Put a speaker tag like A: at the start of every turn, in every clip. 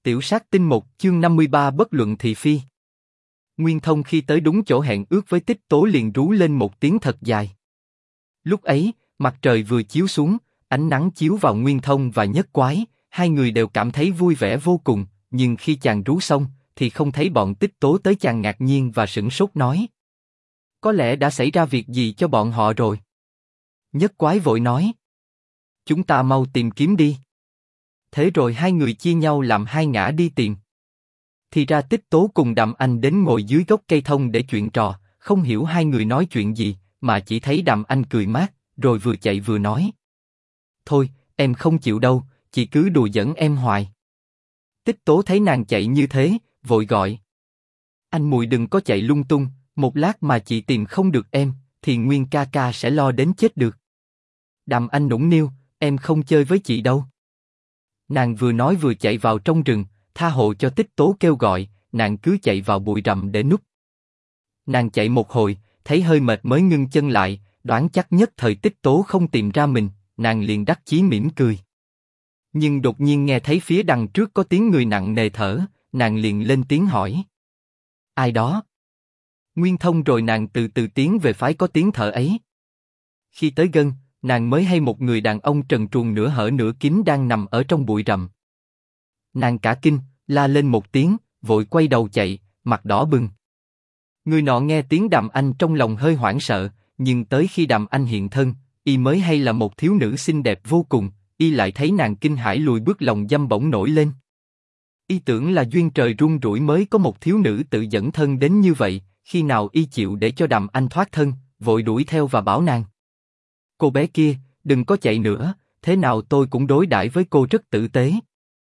A: Tiểu sát tinh 1 chương 53 bất luận thị phi. Nguyên Thông khi tới đúng chỗ hẹn ước với Tích Tố liền rú lên một tiếng thật dài. Lúc ấy, mặt trời vừa chiếu xuống, ánh nắng chiếu vào Nguyên Thông và Nhất Quái, hai người đều cảm thấy vui vẻ vô cùng, nhưng khi chàng rú xong, thì không thấy bọn Tích Tố tới, chàng ngạc nhiên và sửng sốt nói. Có lẽ đã xảy ra việc gì cho bọn họ rồi. Nhất Quái vội nói. Chúng ta mau tìm kiếm đi. Thế rồi hai người chia nhau làm hai ngã đi tìm. Thì ra Tích Tố cùng Đàm Anh đến ngồi dưới gốc cây thông để chuyện trò, không hiểu hai người nói chuyện gì, mà chỉ thấy Đàm Anh cười mát, rồi vừa chạy vừa nói. Thôi, em không chịu đâu, chị cứ đùa giỡn em hoài. Tích Tố thấy nàng chạy như thế, vội gọi. Anh mùi đừng có chạy lung tung, một lát mà chị tìm không được em, thì Nguyên ca ca sẽ lo đến chết được. Đàm Anh nũng nịu, em không chơi với chị đâu. Nàng vừa nói vừa chạy vào trong rừng, tha hồ cho Tích Tố kêu gọi, nàng cứ chạy vào bụi rậm để núp. Nàng chạy một hồi, thấy hơi mệt mới ngưng chân lại, đoán chắc nhất thời Tích Tố không tìm ra mình, nàng liền đắc chí mỉm cười. Nhưng đột nhiên nghe thấy phía đằng trước có tiếng người nặng nề thở, nàng liền lên tiếng hỏi. Ai đó? Nguyên Thông rồi nàng từ từ tiến về phái có tiếng thở ấy. Khi tới gần, nàng mới hay một người đàn ông trần truồng nửa hở nửa kín đang nằm ở trong bụi rậm. Nàng cả kinh, la lên một tiếng, vội quay đầu chạy, mặt đỏ bừng. Người nọ nghe tiếng Đàm Anh trong lòng hơi hoảng sợ, nhưng tới khi Đàm Anh hiện thân, y mới hay là một thiếu nữ xinh đẹp vô cùng, y lại thấy nàng kinh hãi lùi bước, lòng dâm bỗng nổi lên. Y tưởng là duyên trời rung rủi mới có một thiếu nữ tự dẫn thân đến như vậy, khi nào y chịu để cho Đàm Anh thoát thân, vội đuổi theo và bảo nàng. Cô bé kia, đừng có chạy nữa, thế nào tôi cũng đối đãi với cô rất tử tế.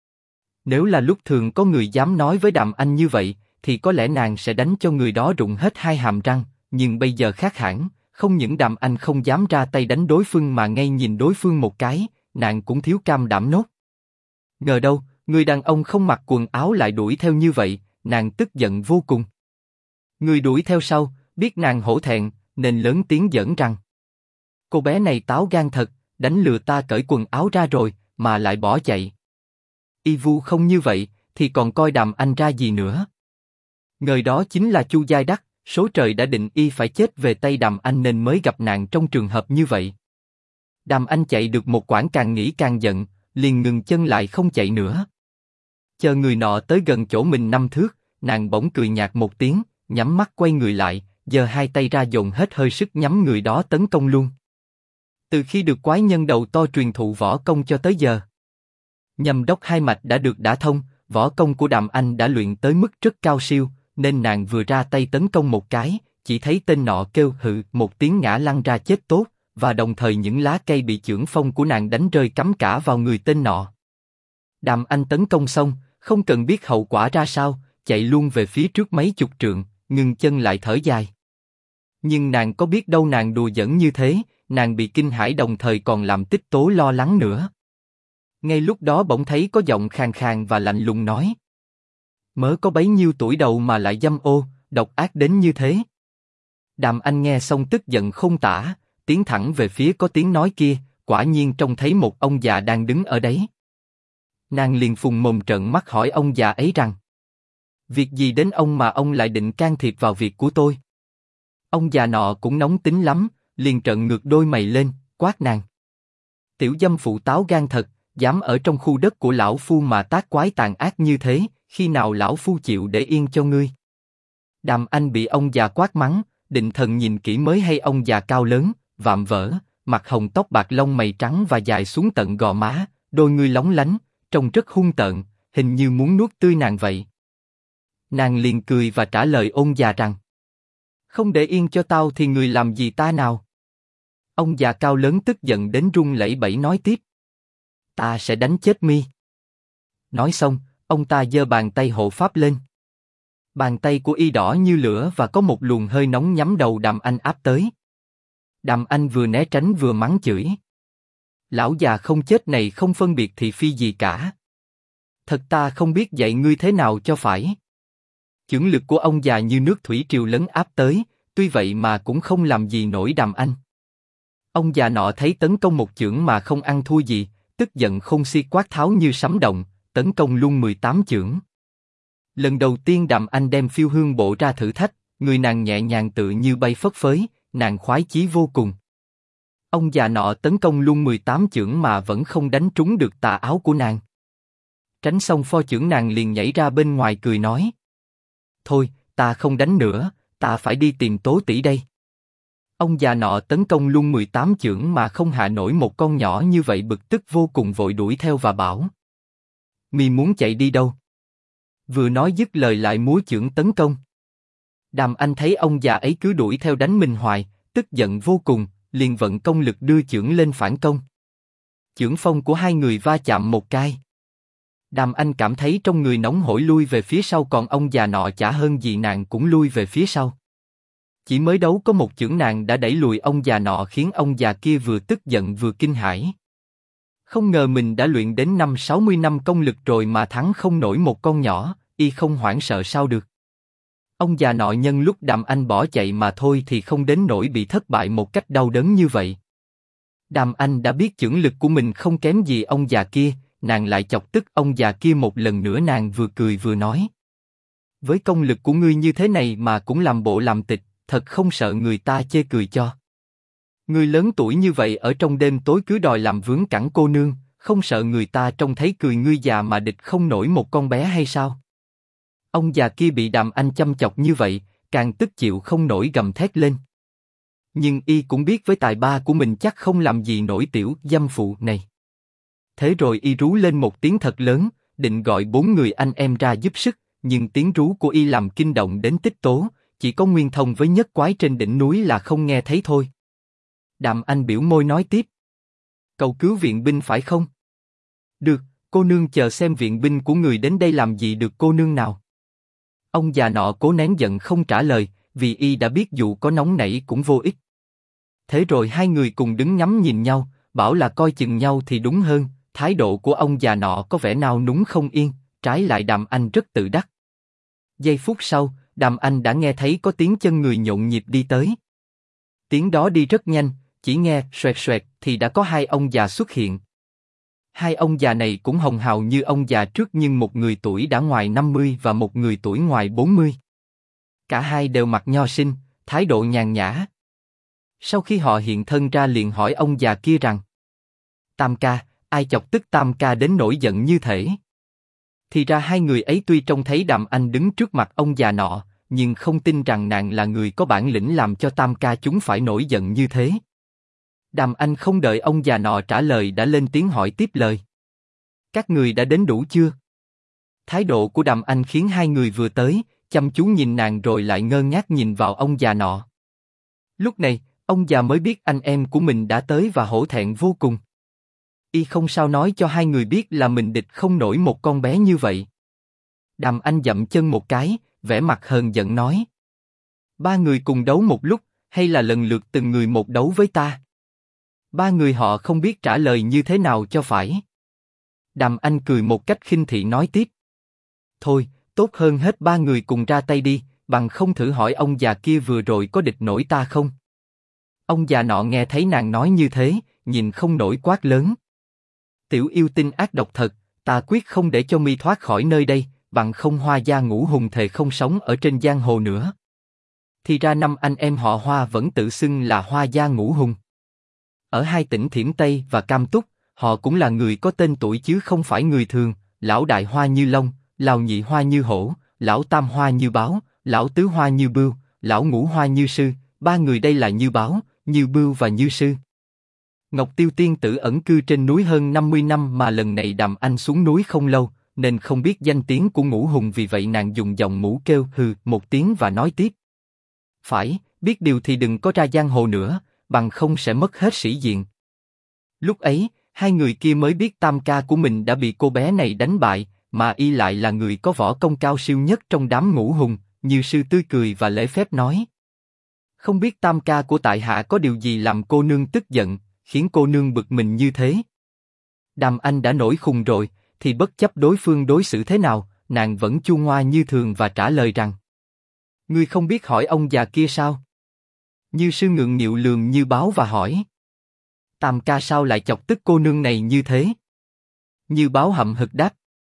A: Nếu là lúc thường có người dám nói với Đàm Anh như vậy, thì có lẽ nàng sẽ đánh cho người đó rụng hết hai hàm răng, nhưng bây giờ khác hẳn, không những Đàm Anh không dám ra tay đánh đối phương mà ngay nhìn đối phương một cái, nàng cũng thiếu cam đảm nốt. Ngờ đâu, người đàn ông không mặc quần áo lại đuổi theo như vậy, nàng tức giận vô cùng. Người đuổi theo sau, biết nàng hổ thẹn, nên lớn tiếng giỡn rằng. Cô bé này táo gan thật, đánh lừa ta cởi quần áo ra rồi, mà lại bỏ chạy. Y vu không như vậy, thì còn coi Đàm Anh ra gì nữa. Người đó chính là Chu Giai Đắc, số trời đã định y phải chết về tay Đàm Anh nên mới gặp nạn trong trường hợp như vậy. Đàm Anh chạy được một quãng càng nghĩ càng giận, liền ngừng chân lại không chạy nữa. Chờ người nọ tới gần chỗ mình 5 thước, nàng bỗng cười nhạt một tiếng, nhắm mắt quay người lại, giơ hai tay ra dồn hết hơi sức nhắm người đó tấn công luôn. Từ khi được quái nhân đầu to truyền thụ võ công cho tới giờ, Nhâm Đốc hai mạch đã được đả thông, võ công của Đàm Anh đã luyện tới mức rất cao siêu, nên nàng vừa ra tay tấn công một cái, chỉ thấy tên nọ kêu hự một tiếng ngã lăn ra chết tốt, và đồng thời những lá cây bị chưởng phong của nàng đánh rơi cắm cả vào người tên nọ. Đàm Anh tấn công xong, không cần biết hậu quả ra sao, chạy luôn về phía trước mấy chục trượng, ngừng chân lại thở dài. Nhưng nàng có biết đâu nàng đùa giỡn như thế, nàng bị kinh hãi đồng thời còn làm Tích Tố lo lắng nữa. Ngay lúc đó bỗng thấy có giọng khàn khàn và lạnh lùng nói. Mớ có bấy nhiêu tuổi đầu mà lại dâm ô, độc ác đến như thế. Đàm Anh nghe xong tức giận không tả, tiến thẳng về phía có tiếng nói kia, quả nhiên trông thấy một ông già đang đứng ở đấy. Nàng liền phùng mồm trợn mắt hỏi ông già ấy rằng. Việc gì đến ông mà ông lại định can thiệp vào việc của tôi? Ông già nọ cũng nóng tính lắm, liền trợn ngược đôi mày lên, quát nàng. Tiểu dâm phụ táo gan thật, dám ở trong khu đất của lão phu mà tác quái tàn ác như thế, khi nào lão phu chịu để yên cho ngươi? Đàm Anh bị ông già quát mắng, định thần nhìn kỹ mới hay ông già cao lớn, vạm vỡ, mặt hồng tóc bạc lông mày trắng và dài xuống tận gò má, đôi ngươi lóng lánh, trông rất hung tợn, hình như muốn nuốt tươi nàng vậy. Nàng liền cười và trả lời ông già rằng. Không để yên cho tao thì người làm gì ta nào? Ông già cao lớn tức giận đến run lẩy bẩy nói tiếp. Ta sẽ đánh chết mi. Nói xong, ông ta giơ bàn tay hộ pháp lên. Bàn tay của y đỏ như lửa và có một luồng hơi nóng nhắm đầu Đàm Anh áp tới. Đàm Anh vừa né tránh vừa mắng chửi. Lão già không chết này không phân biệt thị phi gì cả. Thật ta không biết dạy ngươi thế nào cho phải. Chưởng lực của ông già như nước thủy triều lấn áp tới, tuy vậy mà cũng không làm gì nổi Đàm Anh. Ông già nọ thấy tấn công một chưởng mà không ăn thua gì, tức giận khôn xiết quát tháo như sấm động, tấn công luôn 18 chưởng. Lần đầu tiên Đàm Anh đem phiêu hương bộ ra thử thách, người nàng nhẹ nhàng tự như bay phất phới, nàng khoái chí vô cùng. Ông già nọ tấn công luôn 18 chưởng mà vẫn không đánh trúng được tà áo của nàng. Tránh xong pho chưởng nàng liền nhảy ra bên ngoài cười nói: thôi, ta không đánh nữa, ta phải đi tìm Tố tỷ đây. Ông già nọ tấn công luôn 18 chưởng mà không hạ nổi một con nhỏ như vậy, bực tức vô cùng vội đuổi theo và bảo: mi muốn chạy đi đâu? Vừa nói dứt lời lại múa chưởng tấn công. Đàm Anh thấy ông già ấy cứ đuổi theo đánh mình hoài, tức giận vô cùng, liền vận công lực đưa chưởng lên phản công. Chưởng phong của hai người va chạm một cái. Đàm Anh cảm thấy trong người nóng hổi lui về phía sau, còn ông già nọ chả hơn gì nàng cũng lui về phía sau. Chỉ mới đấu có một chưởng nàng đã đẩy lùi ông già nọ, khiến ông già kia vừa tức giận vừa kinh hãi. Không ngờ mình đã luyện đến 50-60 năm công lực rồi mà thắng không nổi một con nhỏ, y không hoảng sợ sao được. Ông già nọ nhân lúc Đàm Anh bỏ chạy mà thôi thì không đến nỗi bị thất bại một cách đau đớn như vậy. Đàm Anh đã biết chưởng lực của mình không kém gì ông già kia, nàng lại chọc tức ông già kia một lần nữa. Nàng vừa cười vừa nói: với công lực của ngươi như thế này mà cũng làm bộ làm tịch, thật không sợ người ta chê cười cho. Ngươi lớn tuổi như vậy ở trong đêm tối cứ đòi làm vướng cẳng cô nương, không sợ người ta trông thấy cười ngươi già mà địch không nổi một con bé hay sao? Ông già kia bị Đàm Anh chăm chọc như vậy, càng tức chịu không nổi gầm thét lên. Nhưng y cũng biết với tài ba của mình chắc không làm gì nổi tiểu dâm phụ này. Thế rồi y rú lên một tiếng thật lớn, định gọi 4 người anh em ra giúp sức, nhưng tiếng rú của y làm kinh động đến Tích Tố, chỉ có Nguyên Thông với Nhất Quái trên đỉnh núi là không nghe thấy thôi. Đàm Anh biểu môi nói tiếp: cầu cứu viện binh phải không? Được, cô nương chờ xem viện binh của người đến đây làm gì được cô nương nào. Ông già nọ cố nén giận không trả lời, vì y đã biết dù có nóng nảy cũng vô ích. Thế rồi hai người cùng đứng ngắm nhìn nhau, bảo là coi chừng nhau thì đúng hơn. Thái độ của ông già nọ có vẻ nao núng không yên, trái lại Đàm Anh rất tự đắc. Giây phút sau, Đàm Anh đã nghe thấy có tiếng chân người nhộn nhịp đi tới. Tiếng đó đi rất nhanh, chỉ nghe xoẹt xoẹt thì đã có hai ông già xuất hiện. Hai ông già này cũng hồng hào như ông già trước, nhưng một người tuổi đã ngoài 50 và một người tuổi ngoài 40. Cả hai đều mặc nho sinh, thái độ nhàn nhã. Sau khi họ hiện thân ra liền hỏi ông già kia rằng: Tam ca, ai chọc tức Tam ca đến nổi giận như thể? Thì ra hai người ấy tuy trông thấy Đàm Anh đứng trước mặt ông già nọ, nhưng không tin rằng nàng là người có bản lĩnh làm cho Tam ca chúng phải nổi giận như thế. Đàm Anh không đợi ông già nọ trả lời đã lên tiếng hỏi tiếp lời: các người đã đến đủ chưa? Thái độ của Đàm Anh khiến hai người vừa tới, chăm chú nhìn nàng rồi lại ngơ ngác nhìn vào ông già nọ. Lúc này, ông già mới biết anh em của mình đã tới và hổ thẹn vô cùng. Y không sao nói cho hai người biết là mình địch không nổi một con bé như vậy. Đàm Anh dậm chân một cái, vẻ mặt hờn giận nói: ba người cùng đấu một lúc, hay là lần lượt từng người một đấu với ta? Ba người họ không biết trả lời như thế nào cho phải. Đàm Anh cười một cách khinh thị nói tiếp: thôi, tốt hơn hết ba người cùng ra tay đi, bằng không thử hỏi ông già kia vừa rồi có địch nổi ta không? Ông già nọ nghe thấy nàng nói như thế, nhìn không nổi quát lớn: tiểu yêu tinh ác độc thật, ta quyết không để cho mi thoát khỏi nơi đây, bằng không Hoa gia Ngũ Hùng thề không sống ở trên giang hồ nữa. Thì ra năm anh em họ Hoa vẫn tự xưng là Hoa gia Ngũ Hùng. Ở hai tỉnh Thiểm Tây và Cam Túc, họ cũng là người có tên tuổi chứ không phải người thường. Lão đại Hoa như Long, lão nhị Hoa như Hổ, lão tam Hoa như Báo, lão tứ Hoa như Bưu, lão ngũ Hoa như Sư. Ba người đây là Như Báo, Như Bưu và Như Sư. Ngọc Tiêu tiên tử ẩn cư trên núi hơn 50 năm mà lần này Đàm Anh xuống núi không lâu, nên không biết danh tiếng của Ngũ Hùng, vì vậy nàng dùng giọng mũ kêu hừ một tiếng và nói tiếp: phải, biết điều thì đừng có ra giang hồ nữa, bằng không sẽ mất hết sĩ diện. Lúc ấy, hai người kia mới biết Tam ca của mình đã bị cô bé này đánh bại, mà y lại là người có võ công cao siêu nhất trong đám Ngũ Hùng. Như Sư tươi cười và lễ phép nói: không biết Tam ca của tại hạ có điều gì làm cô nương tức giận, khiến cô nương bực mình như thế? Đàm Anh đã nổi khùng rồi, thì bất chấp đối phương đối xử thế nào, nàng vẫn chu ngoa như thường và trả lời rằng: ngươi không biết hỏi ông già kia sao? Như Sư ngượng nghịu lườm Như Báo và hỏi: Tam ca sao lại chọc tức cô nương này như thế? Như Báo hậm hực đáp: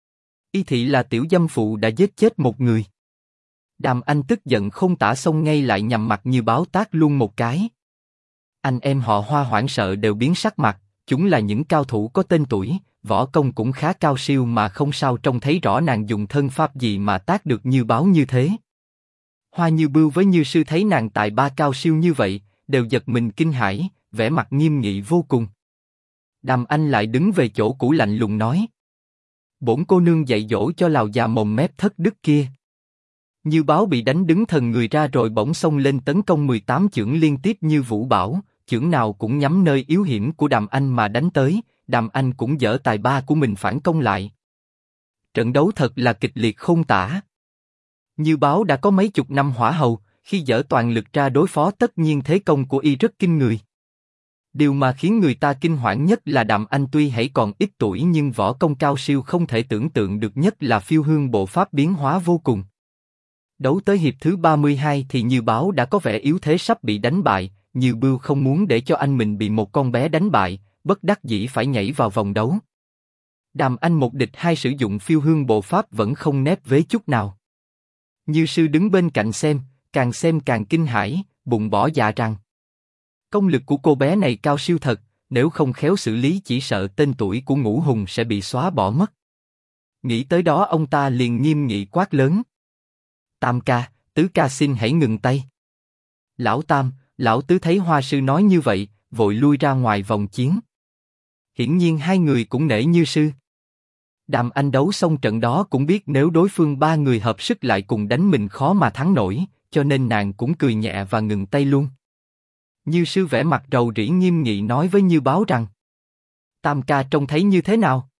A: Y Thị là tiểu dâm phụ đã giết chết một người. Đàm Anh tức giận không tả xông ngay lại nhằm mặt Như Báo tát luôn một cái. Anh em họ Hoa hoảng sợ đều biến sắc mặt, chúng là những cao thủ có tên tuổi, võ công cũng khá cao siêu mà không sao trông thấy rõ nàng dùng thân pháp gì mà tát được Như Báo như thế. Hoa Như Bưu với Như Sư thấy nàng tài ba cao siêu như vậy, đều giật mình kinh hãi, vẻ mặt nghiêm nghị vô cùng. Đàm Anh lại đứng về chỗ cũ lạnh lùng nói: bổn cô nương dạy dỗ cho lào già mồm mép thất đức kia. Như Báo bị đánh đứng thần người ra rồi bỗng xông lên tấn công 18 chưởng liên tiếp như vũ bão, chưởng nào cũng nhắm nơi yếu hiểm của Đàm Anh mà đánh tới. Đàm Anh cũng dở tài ba của mình phản công lại. Trận đấu thật là kịch liệt không tả. Như Báo đã có mấy chục năm hỏa hầu, khi dở toàn lực ra đối phó tất nhiên thế công của y rất kinh người. Điều mà khiến người ta kinh hoảng nhất là Đàm Anh tuy hãy còn ít tuổi nhưng võ công cao siêu không thể tưởng tượng được, nhất là phiêu hương bộ pháp biến hóa vô cùng. Đấu tới hiệp thứ 32 thì Như Báo đã có vẻ yếu thế sắp bị đánh bại. Như Bưu không muốn để cho anh mình bị một con bé đánh bại, bất đắc dĩ phải nhảy vào vòng đấu. Đàm Anh một địch hai sử dụng phiêu hương bộ pháp vẫn không nép vế chút nào. Như Sư đứng bên cạnh xem càng kinh hãi, bụng bỏ dạ rằng công lực của cô bé này cao siêu thật, nếu không khéo xử lý chỉ sợ tên tuổi của Ngũ Hùng sẽ bị xóa bỏ mất. Nghĩ tới đó ông ta liền nghiêm nghị quát lớn: Tam ca, Tứ ca xin hãy ngừng tay. Lão Tam, Lão Tứ thấy Hoa Sư nói như vậy, vội lui ra ngoài vòng chiến. Hiển nhiên hai người cũng nể Như Sư. Đàm Anh đấu xong trận đó cũng biết nếu đối phương ba người hợp sức lại cùng đánh mình khó mà thắng nổi, cho nên nàng cũng cười nhẹ và ngừng tay luôn. Như Sư vẻ mặt rầu rĩ nghiêm nghị nói với Như Báo rằng: Tam ca trông thấy như thế nào?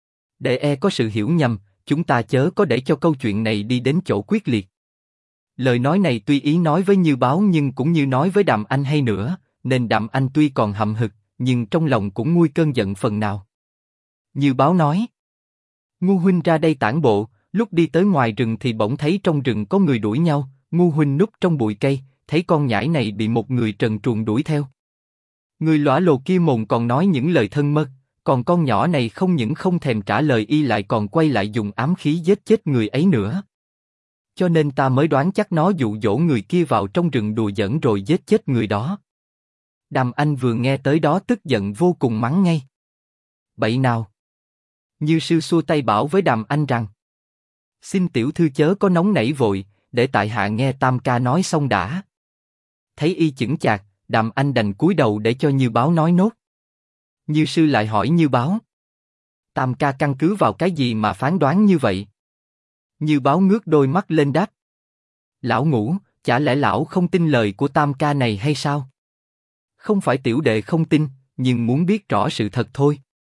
A: Để có sự hiểu nhầm, chúng ta chớ có để cho câu chuyện này đi đến chỗ quyết liệt. Lời nói này tuy ý nói với Như Báo nhưng cũng như nói với Đàm Anh hay nữa, nên Đàm Anh tuy còn hậm hực, nhưng trong lòng cũng nguôi cơn giận phần nào. Như Báo nói: Ngu huynh ra đây tản bộ, lúc đi tới ngoài rừng thì bỗng thấy trong rừng có người đuổi nhau, Ngu huynh núp trong bụi cây, thấy con nhãi này bị một người trần truồng đuổi theo. Người lõa lồ kia mồm còn nói những lời thân mật, còn con nhỏ này không những không thèm trả lời y lại còn quay lại dùng ám khí giết chết người ấy nữa. Cho nên ta mới đoán chắc nó dụ dỗ người kia vào trong rừng đùa giỡn rồi giết chết người đó. Đàm Anh vừa nghe tới đó tức giận vô cùng mắng ngay: Bậy nào! Như Sư xua tay bảo với Đàm Anh rằng: Xin tiểu thư chớ có nóng nảy vội, để tại hạ nghe Tam ca nói xong đã. Thấy y chững chạc, Đàm Anh đành cúi đầu để cho Như Báo nói nốt. Như Sư lại hỏi Như Báo: Tam ca căn cứ vào cái gì mà phán đoán như vậy? Như Báo ngước đôi mắt lên đáp: Lão Ngũ, chả lẽ lão không tin lời của Tam ca này hay sao? Không phải tiểu đệ không tin, nhưng muốn biết rõ sự thật thôi.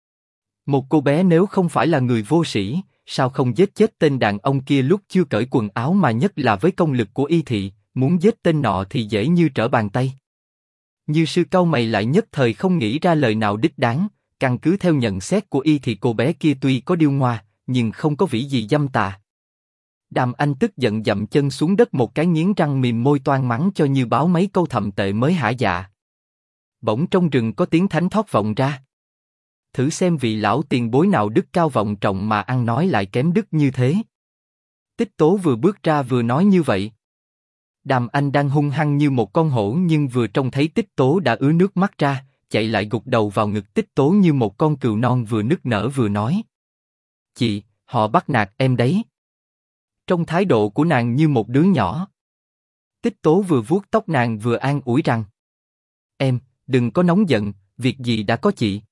A: Một cô bé nếu không phải là người vô sĩ, sao không giết chết tên đàn ông kia lúc chưa cởi quần áo, mà nhất là với công lực của Y Thị, muốn giết tên nọ thì dễ như trở bàn tay. Như Sư cau mày lại nhất thời không nghĩ ra lời nào đích đáng. Căn cứ theo nhận xét của y thì cô bé kia tuy có điêu ngoa, nhưng không có vĩ gì dâm tà. Đàm Anh tức giận dậm chân xuống đất một cái, nghiến răng mềm môi toan mắng cho Như Báo mấy câu thậm tệ mới hả dạ. Bỗng trong rừng có tiếng thánh thót vọng ra. Thử xem vị lão tiền bối nào đức cao vọng trọng mà ăn nói lại kém đức như thế. Tích Tố vừa bước ra vừa nói như vậy. Đàm Anh đang hung hăng như một con hổ nhưng vừa trông thấy Tích Tố đã ứa nước mắt ra, chạy lại gục đầu vào ngực Tích Tố như một con cừu non, vừa nức nở vừa nói: Chị, họ bắt nạt em đấy. Trong thái độ của nàng như một đứa nhỏ. Tích Tố vừa vuốt tóc nàng vừa an ủi rằng: Em, đừng có nóng giận, việc gì đã có chị.